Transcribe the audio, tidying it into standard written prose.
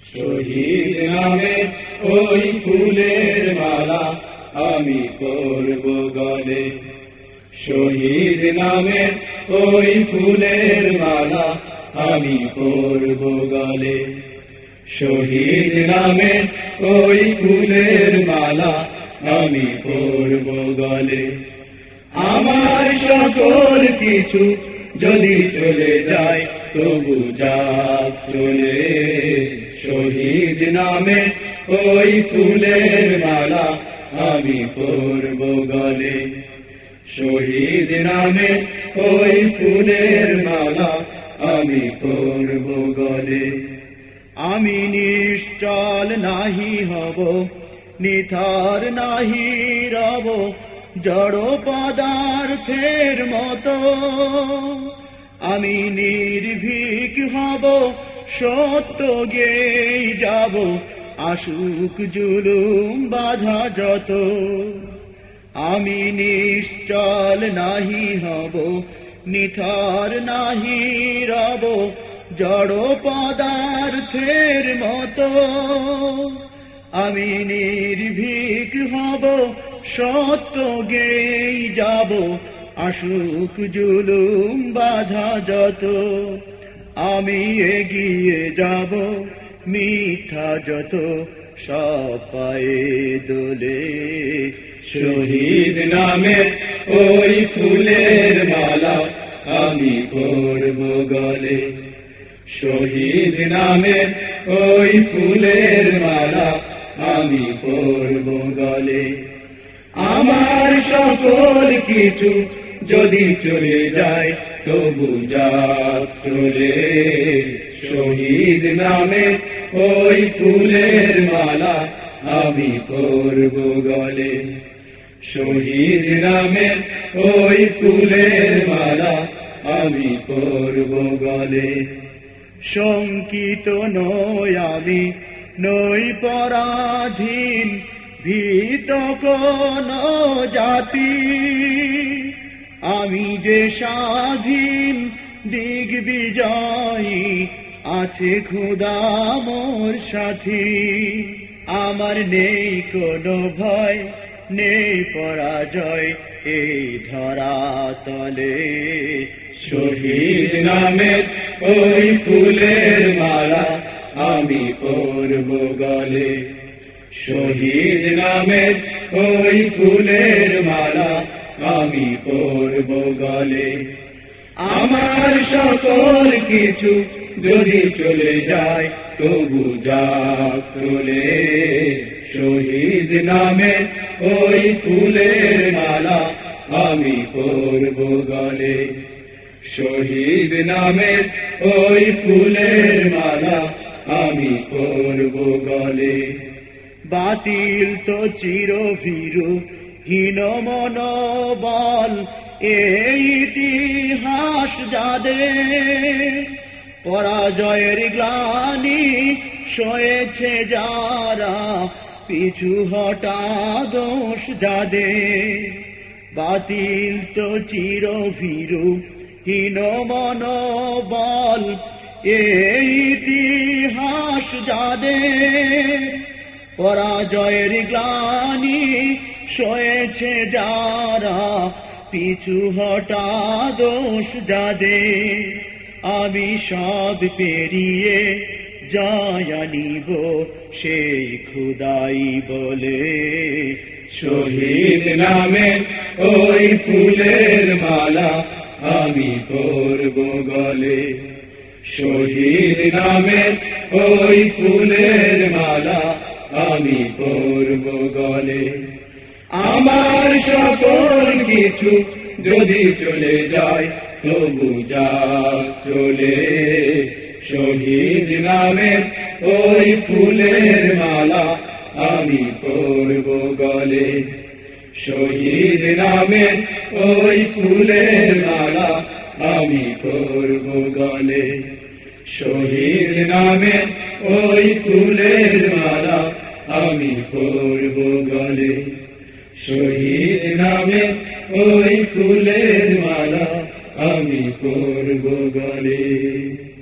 শহীদ নামে ওই ফুলের মালা আমি পরব গলে। শহীদ নামে ওই ফুলের মালা আমি পরব গলে। শহীদ নামে ওই ফুলের মালা আমি পরব গলে। আমার সকল কিছু যদি চলে যায় তবু যাক চলে। শহীদ নামে ওই ফুলের মালা আমি পরব গলে। শহীদ নামে ওই ফুলের মালা আমি পরব গলে। আমি নিশ্চল নাহি হব, নিথর নাহি রব, জড় পদার্থের মতো। আমি নির্ভীক হব, সত্য গেয়ে যাব, আসুক জুলুম বাধা যত। আমি নিশ্চল নাহি হব, নিথর নাহি রব, জড় পদার্থের মতো। আমি নির্ভীক হব, সত্য গেয়ে যাব, আসুক জুলুম বাধা যত। আমি এগিয়ে যাব, মিথ্যা যত সব পায়ে দোলে। শহীদ নামে ওই ফুলের মালা আমি পরব গলে। শহীদ নামে ওই ফুলের মালা আমি পরব গলে। আমার সকল কিছু যদি চলে যায় তবু যাক চলে। শহীদ নামে ওই ফুলের মালা আমি পরব গলে। শহীদ নামে ওই ফুলের মালা আমি পরব গলে। শঙ্কিত নই আমি, নই পরাধীন, ভীত কোন জাতি। আমি যে স্বাধীন দিগ্বিজয়ী, আছে খোদা মোর সাথী। আমার নেই কোনো ভয়, নেই পরাজয় এই ধরাতলে। শহীদ নামে ওই ফুলের মালা আমি পরব গলে। শহীদ নামে ওই ফুলের মালা আমি পরব গলে। আমার সকল কিছু যদি চলে যায় তবু যাক চলে। শহীদ নামে ওই ফুলের মালা আমি পরব গলে। শহীদ নামে ওই ফুলের মালা আমি পরব গলে। বাতিল তো চিরভীরু, হীন মনোবল এই ইতিহাস যাদের। পরাজয়ের গ্লানি সয়েছে যারা, পিছু হটা দোষ যাদের। বাতিল তো চিরভীরু, হীন মনোবল এই ইতিহাস যাদের। পরাজয়ের গ্লানি সয়েছে যারা, পিছু হটা দোষ যাদের। আমি সব পেরিয়ে জয় আনিব সেই খোদাই বলে। শহীদ নামে ওই ফুলের মালা আমি পরব গলে। শহীদ নামে ওই ফুলের মালা আমি পরব গলে। আমার সকল কিছু যদি চলে যায় তবু যাক চলে। শহীদ নামে ওই ফুলের মালা আমি পরব গলে। শহীদ নামে ওই ফুলের মালা আমি পরব গলে। শহীদ নামে ওই ফুলের মালা আমি পরব গলে। শহীদ নামে ওই ফুলের মালা আমি পরব গলে।